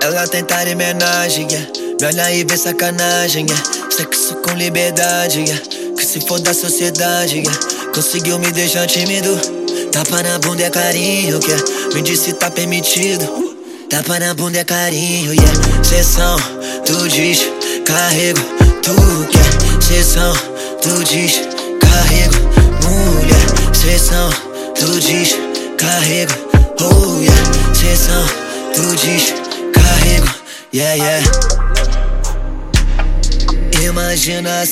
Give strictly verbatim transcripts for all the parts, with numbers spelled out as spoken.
Ela tenta homenagem, yeah. Me olha e vê sacanagem, yeah. Sexo com liberdade, yeah. Que se for da sociedade, yeah. Conseguiu me deixar tímido. Tapa na bunda é carinho, yeah. Me disse tá permitido. Tapa na bunda é carinho, yeah. Sessão, tu diz, carrego, tu quer. Sessão, tu diz, carrego, mulher. Sessão, tu diz, carrego, oh yeah. Sessão, tu diz, carrego, yeah, yeah. Imagina a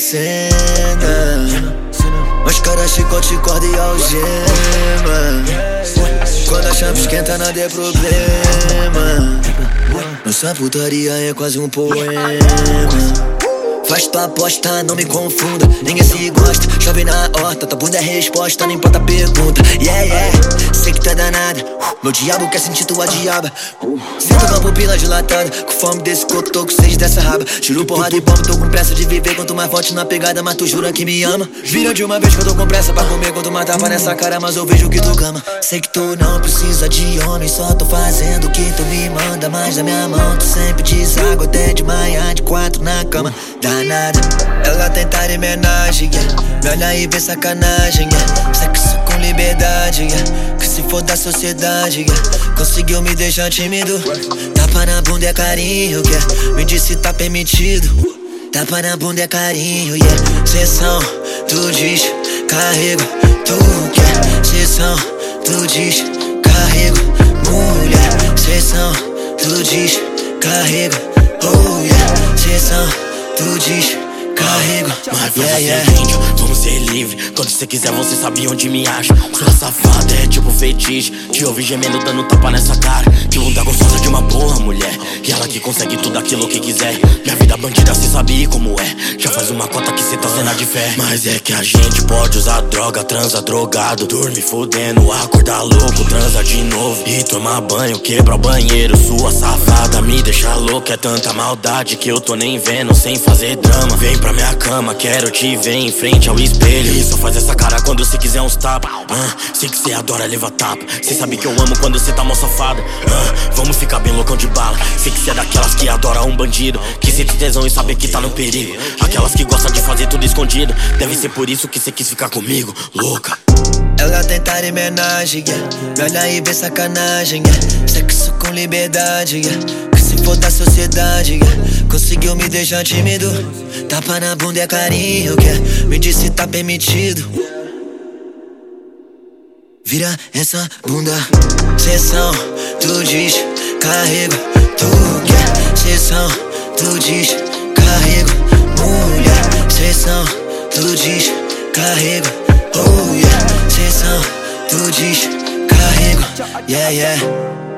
cena, mascara, chicote, corda e algema. Quando a chama esquenta nada é problema. Nossa putaria é quase um poema. Faz tua aposta, não me confunda. Ninguém se gosta, chove na horta. Tua bunda é resposta, não importa a pergunta. Yeah, yeah, sei que tu é danada. Meu diabo quer sentir tua diaba. Sinto com a pupila dilatada, com fome desse coco, tô com sede dessa raba. Tiro porrada e bomba, tô com pressa de viver. Quanto mais forte na pegada, mas tu jura que me ama. Vira de uma vez que eu tô com pressa pra comer. Quanto mais tapa nessa cara, mas eu vejo que tu gama. Sei que tu não precisa de homem, só tô fazendo o que tu me manda. Mas na minha mão tu sempre deságua até de manhã, de quatro na cama. Danada, ela tenta homenagem, yeah. Me olha e vê sacanagem, yeah. Sexo com liberdade, yeah. Que se for da sociedade, yeah. Conseguiu me deixar tímido. Tapa na bunda é carinho, yeah. Me disse tá permitido. Tapa na bunda é carinho, yeah. Sessão, tu diz, carrego, tu quer. Sessão, tu diz, carrego, mulher. Sessão, tu diz, carrego, oh yeah. Sessão, tu diz, carrego, mas yeah, yeah. Seguinte, vamos ser livre. Quando você quiser você sabe onde me acha. Sua safada é tipo feitiço. Te ouvi gemendo dando tapa nessa cara. Que bunda gostosa de uma boa mulher. E ela que consegue tudo aquilo que quiser. Minha vida bandida cê sabe como é. Já faz uma cota que cê tá cena de fé. Mas é que a gente pode usar droga, transa drogado, dorme fudendo, acordar louco, transa de novo e tomar banho, quebra o banheiro. Sua safada me deixa louco. É tanta maldade que eu tô nem vendo, sem fazer drama. Vem pra minha cama, quero te ver em frente ao espelho. E só faz essa cara quando cê quiser uns tapas. ah, Sei que cê adora levar tapa. Cê sabe que eu amo quando cê tá mó safada. ah, Vamos ficar bem loucão de bala. Sei que cê é daquelas que adora um bandido, que sente tesão e sabe que tá no perigo. Aquelas que gostam de fazer tudo escondido. Deve ser por isso que cê quis ficar comigo, louca. Ela tenta homenagem, yeah. Me olha e vê sacanagem, yeah. Sexo com liberdade, yeah. Que se for da sociedade, yeah. Conseguiu me deixar tímido. Tapa na bunda é carinho, yeah. Me disse tá permitido. Vira essa bunda. Sessão, tu diz, carrego, tu quer. Sessão, tu diz, carrego, mulher. Sessão, tu diz, carrego, oh yeah. Sessão, tu diz, carrego, yeah, yeah.